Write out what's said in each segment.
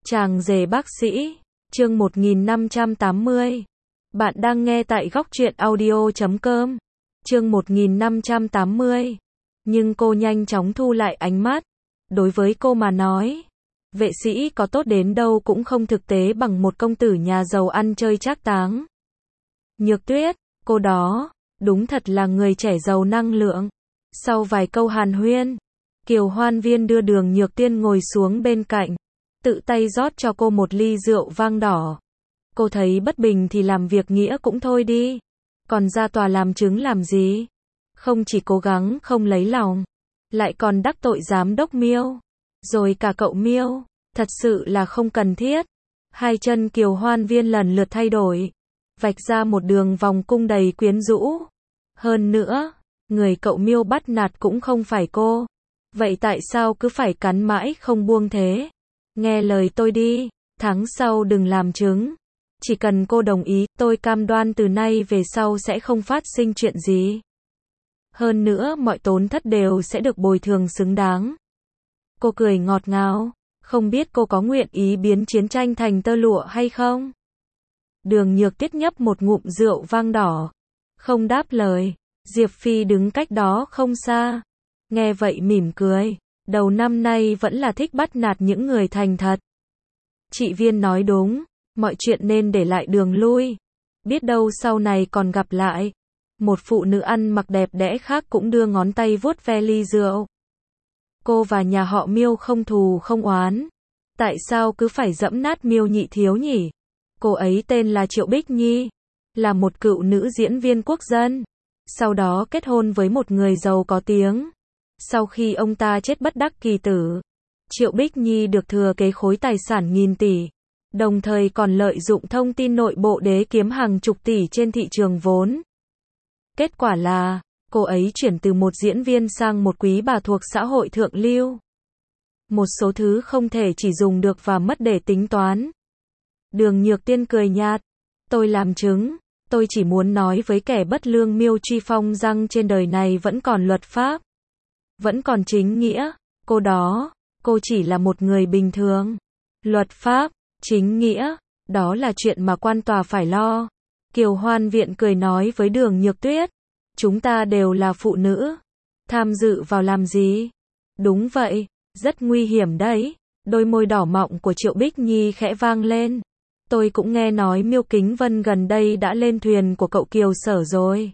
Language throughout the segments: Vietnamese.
Chàng rể bác sĩ, chương 1580. Bạn đang nghe tại góc truyện audio.com. Chương 1580. Nhưng cô nhanh chóng thu lại ánh mắt. Đối với cô mà nói, vệ sĩ có tốt đến đâu cũng không thực tế bằng một công tử nhà giàu ăn chơi trác táng. Nhược Tuyết, cô đó, đúng thật là người trẻ giàu năng lượng. Sau vài câu hàn huyên, Kiều Hoan Viên đưa Đường Nhược Tiên ngồi xuống bên cạnh, tự tay rót cho cô một ly rượu vang đỏ. Cô thấy bất bình thì làm việc nghĩa cũng thôi đi, còn ra tòa làm chứng làm gì? Không chỉ cố gắng không lấy lòng, lại còn đắc tội giám đốc Miêu, rồi cả cậu Miêu, thật sự là không cần thiết. Hai chân Kiều Hoan Viên lần lượt thay đổi, vạch ra một đường vòng cung đầy quyến rũ. Hơn nữa, người cậu Miêu bắt nạt cũng không phải cô. Vậy tại sao cứ phải cắn mãi không buông thế? Nghe lời tôi đi, tháng sau đừng làm chứng. Chỉ cần cô đồng ý, tôi cam đoan từ nay về sau sẽ không phát sinh chuyện gì. Hơn nữa mọi tổn thất đều sẽ được bồi thường xứng đáng. Cô cười ngọt ngào, không biết cô có nguyện ý biến chiến tranh thành tơ lụa hay không? Đường Nhược Tuyết nhấp một ngụm rượu vang đỏ, không đáp lời. Diệp Phi đứng cách đó không xa, nghe vậy mỉm cười, đầu năm nay vẫn là thích bắt nạt những người thành thật. Chị Viên nói đúng, mọi chuyện nên để lại đường lui, biết đâu sau này còn gặp lại. Một phụ nữ ăn mặc đẹp đẽ khác cũng đưa ngón tay vuốt ve ly rượu. Cô và nhà họ Miêu không thù không oán, tại sao cứ phải dẫm nát Miêu nhị thiếu nhỉ? Cô ấy tên là Triệu Bích Nhi, là một cựu nữ diễn viên quốc dân, sau đó kết hôn với một người giàu có tiếng. Sau khi ông ta chết bất đắc kỳ tử, Triệu Bích Nhi được thừa kế khối tài sản nghìn tỷ, đồng thời còn lợi dụng thông tin nội bộ để kiếm hàng chục tỷ trên thị trường vốn. Kết quả là, cô ấy chuyển từ một diễn viên sang một quý bà thuộc xã hội thượng lưu. Một số thứ không thể chỉ dùng được và mất để tính toán. Đường Nhược Tiên cười nhạt, tôi làm chứng, tôi chỉ muốn nói với kẻ bất lương Miêu Truy Phong rằng trên đời này vẫn còn luật pháp, vẫn còn chính nghĩa. Cô đó, cô chỉ là một người bình thường. Luật pháp, chính nghĩa, đó là chuyện mà quan tòa phải lo. Kiều Hoan Viện cười nói với Đường Nhược Tuyết, chúng ta đều là phụ nữ, tham dự vào làm gì? Đúng vậy, rất nguy hiểm đấy. Đôi môi đỏ mọng của Triệu Bích Nhi khẽ vang lên. Tôi cũng nghe nói Miêu Kính Vân gần đây đã lên thuyền của cậu Kiều Sở rồi.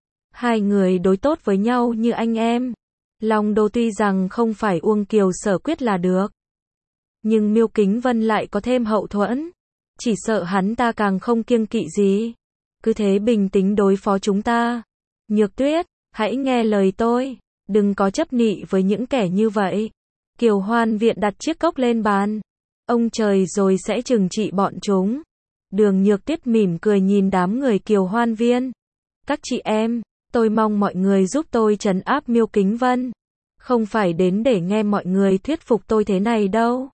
Hai người đối tốt với nhau như anh em. Long Đô tuy rằng không phải Uông Kiều Sở quyết là được, nhưng Miêu Kính Vân lại có thêm hậu thuẫn. Chỉ sợ hắn ta càng không kiêng kỵ gì. Cứ thế bình tĩnh đối phó chúng ta. Nhược Tuyết, hãy nghe lời tôi, đừng có chấp nị với những kẻ như vậy. Kiều Hoan Viện đặt chiếc cốc lên bàn. Ông trời rồi sẽ trừng trị bọn chúng. Đường Nhược Tuyết mỉm cười nhìn đám người Kiều Hoan Viên. Các chị em, tôi mong mọi người giúp tôi trấn áp Miêu Kính Vân. Không phải đến để nghe mọi người thuyết phục tôi thế này đâu.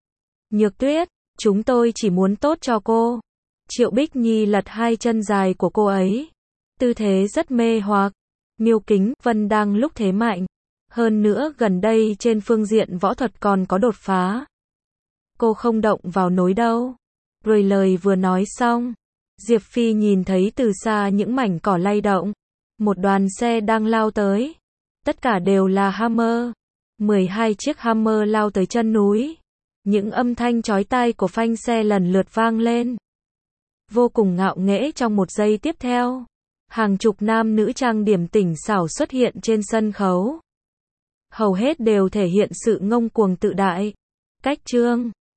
Nhược Tuyết, chúng tôi chỉ muốn tốt cho cô. Triệu Bích Nhi lật hai chân dài của cô ấy, tư thế rất mê hoặc. Miêu Kính Vân đang lúc thế mạnh, hơn nữa gần đây trên phương diện võ thuật còn có đột phá. Cô không động vào nối đâu. Rồi lời vừa nói xong, Diệp Phi nhìn thấy từ xa những mảnh cỏ lay động. Một đoàn xe đang lao tới. Tất cả đều là Hammer. 12 chiếc Hammer lao tới chân núi. Những âm thanh chói tai của phanh xe lần lượt vang lên, vô cùng ngạo nghễ. Trong một giây tiếp theo, hàng chục nam nữ trang điểm tỉnh xảo xuất hiện trên sân khấu. Hầu hết đều thể hiện sự ngông cuồng tự đại. Cách trương,